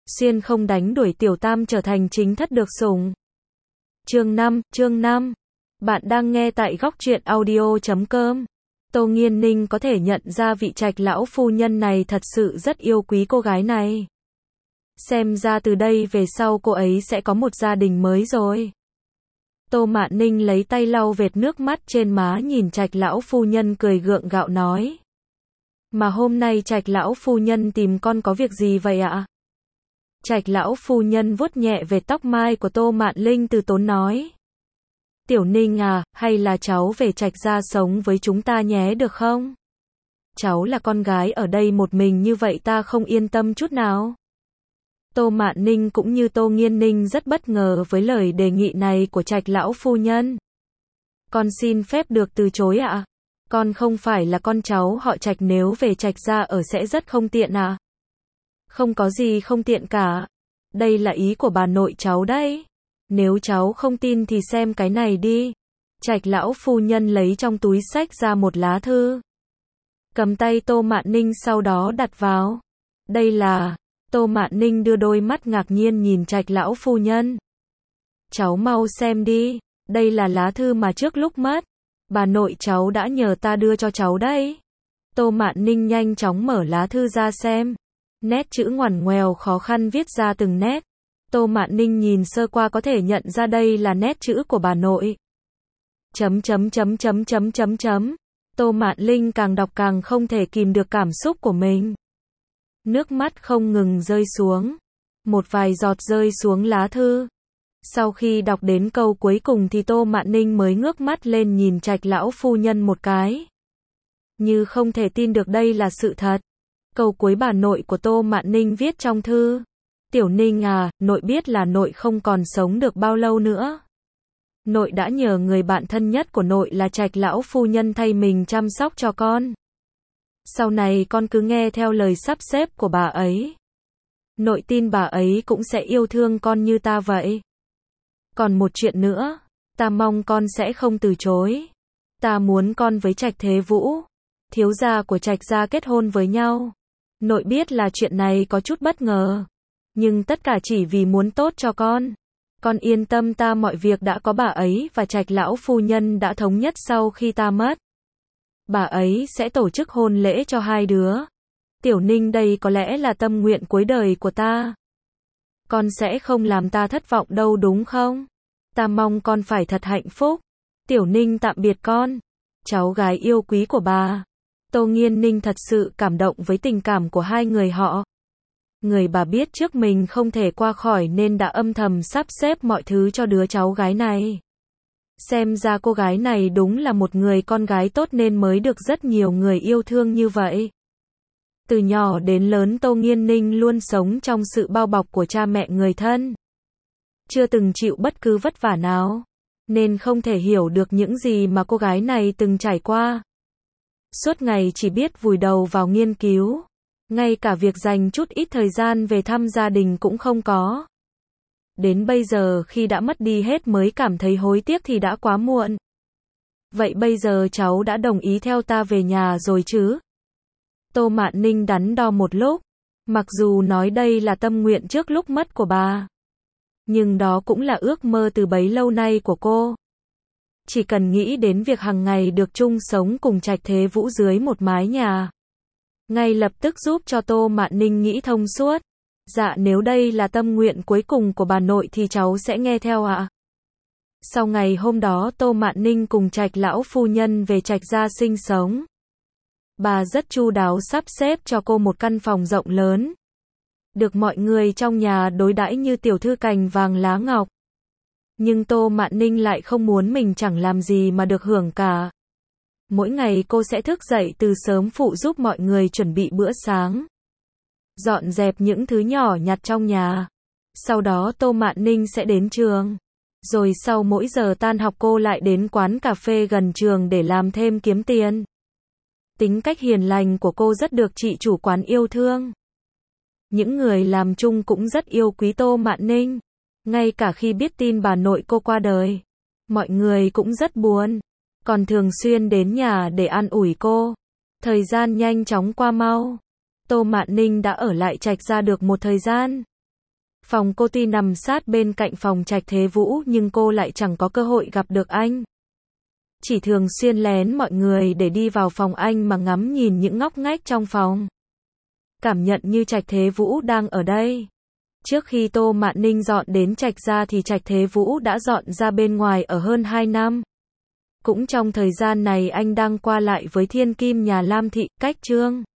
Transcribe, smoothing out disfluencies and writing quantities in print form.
Xuyên không đánh đuổi tiểu tam trở thành chính thất được sủng. Chương 5. Bạn đang nghe tại góc truyện audio.com. Tô Nghiên Ninh có thể nhận ra vị Trạch lão phu nhân này thật sự rất yêu quý cô gái này. Xem ra từ đây về sau cô ấy sẽ có một gia đình mới rồi. Tô Mạn Ninh lấy tay lau vệt nước mắt trên má, nhìn Trạch lão phu nhân cười gượng gạo nói. Mà hôm nay Trạch lão phu nhân tìm con có việc gì vậy ạ? Trạch lão phu nhân vuốt nhẹ về tóc mai của Tô Mạn Ninh, từ tốn nói. Tiểu Ninh à, hay là cháu về Trạch gia sống với chúng ta nhé được không? Cháu là con gái ở đây một mình như vậy ta không yên tâm chút nào. Tô Mạn Ninh cũng như Tô Nghiên Ninh rất bất ngờ với lời đề nghị này của Trạch lão phu nhân. Con xin phép được từ chối ạ. Con không phải là con cháu họ Trạch, nếu về Trạch gia ở sẽ rất không tiện ạ. Không có gì không tiện cả. Đây là ý của bà nội cháu đấy. Nếu cháu không tin thì xem cái này đi. Trạch lão phu nhân lấy trong túi xách ra một lá thư. Cầm tay Tô Mạn Ninh sau đó đặt vào. Đây là... Tô Mạn Ninh đưa đôi mắt ngạc nhiên nhìn Trạch lão phu nhân. Cháu mau xem đi. Đây là lá thư mà trước lúc mất, bà nội cháu đã nhờ ta đưa cho cháu đấy. Tô Mạn Ninh nhanh chóng mở lá thư ra xem. Nét chữ ngoằn ngoèo khó khăn viết ra từng nét. Tô Mạn Ninh nhìn sơ qua có thể nhận ra đây là nét chữ của bà nội. Tô Mạn Ninh càng đọc càng không thể kìm được cảm xúc của mình. Nước mắt không ngừng rơi xuống. Một vài giọt rơi xuống lá thư. Sau khi đọc đến câu cuối cùng thì Tô Mạn Ninh mới ngước mắt lên nhìn Trạch lão phu nhân một cái. Như không thể tin được đây là sự thật. Câu cuối bà nội của Tô Mạn Ninh viết trong thư. Tiểu Ninh à, nội biết là nội không còn sống được bao lâu nữa. Nội đã nhờ người bạn thân nhất của nội là Trạch lão phu nhân thay mình chăm sóc cho con. Sau này con cứ nghe theo lời sắp xếp của bà ấy. Nội tin bà ấy cũng sẽ yêu thương con như ta vậy. Còn một chuyện nữa, ta mong con sẽ không từ chối. Ta muốn con với Trạch Thế Vũ, thiếu gia của Trạch gia, kết hôn với nhau. Nội biết là chuyện này có chút bất ngờ, nhưng tất cả chỉ vì muốn tốt cho con. Con yên tâm, ta mọi việc đã có bà ấy và Trạch lão phu nhân đã thống nhất sau khi ta mất. Bà ấy sẽ tổ chức hôn lễ cho hai đứa. Tiểu Ninh, đây có lẽ là tâm nguyện cuối đời của ta. Con sẽ không làm ta thất vọng đâu đúng không? Ta mong con phải thật hạnh phúc. Tiểu Ninh tạm biệt con. Cháu gái yêu quý của bà. Tô Nghiên Ninh thật sự cảm động với tình cảm của hai người họ. Người bà biết trước mình không thể qua khỏi nên đã âm thầm sắp xếp mọi thứ cho đứa cháu gái này. Xem ra cô gái này đúng là một người con gái tốt nên mới được rất nhiều người yêu thương như vậy. Từ nhỏ đến lớn Tô Nghiên Ninh luôn sống trong sự bao bọc của cha mẹ người thân. Chưa từng chịu bất cứ vất vả nào, nên không thể hiểu được những gì mà cô gái này từng trải qua. Suốt ngày chỉ biết vùi đầu vào nghiên cứu, ngay cả việc dành chút ít thời gian về thăm gia đình cũng không có. Đến bây giờ khi đã mất đi hết mới cảm thấy hối tiếc thì đã quá muộn. Vậy bây giờ cháu đã đồng ý theo ta về nhà rồi chứ? Tô Mạn Ninh đắn đo một lúc. Mặc dù nói đây là tâm nguyện trước lúc mất của bà, nhưng đó cũng là ước mơ từ bấy lâu nay của cô. Chỉ cần nghĩ đến việc hàng ngày được chung sống cùng Trạch Thế Vũ dưới một mái nhà, ngay lập tức giúp cho Tô Mạn Ninh nghĩ thông suốt. Dạ, nếu đây là tâm nguyện cuối cùng của bà nội thì cháu sẽ nghe theo ạ. Sau ngày hôm đó Tô Mạn Ninh cùng Trạch lão phu nhân về Trạch gia sinh sống. Bà rất chu đáo sắp xếp cho cô một căn phòng rộng lớn. Được mọi người trong nhà đối đãi như tiểu thư cành vàng lá ngọc. Nhưng Tô Mạn Ninh lại không muốn mình chẳng làm gì mà được hưởng cả. Mỗi ngày cô sẽ thức dậy từ sớm phụ giúp mọi người chuẩn bị bữa sáng, dọn dẹp những thứ nhỏ nhặt trong nhà. Sau đó Tô Mạn Ninh sẽ đến trường. Rồi sau mỗi giờ tan học cô lại đến quán cà phê gần trường để làm thêm kiếm tiền. Tính cách hiền lành của cô rất được chị chủ quán yêu thương. Những người làm chung cũng rất yêu quý Tô Mạn Ninh. Ngay cả khi biết tin bà nội cô qua đời, mọi người cũng rất buồn, còn thường xuyên đến nhà để an ủi cô. Thời gian nhanh chóng qua mau. Tô Mạn Ninh đã ở lại Trạch gia được một thời gian. Phòng cô tuy nằm sát bên cạnh phòng Trạch Thế Vũ nhưng cô lại chẳng có cơ hội gặp được anh. Chỉ thường xuyên lén mọi người để đi vào phòng anh mà ngắm nhìn những ngóc ngách trong phòng. Cảm nhận như Trạch Thế Vũ đang ở đây. Trước khi Tô Mạn Ninh dọn đến Trạch gia thì Trạch Thế Vũ đã dọn ra bên ngoài ở hơn 2 năm. Cũng trong thời gian này anh đang qua lại với thiên kim nhà Lam Thị, Cách Trương.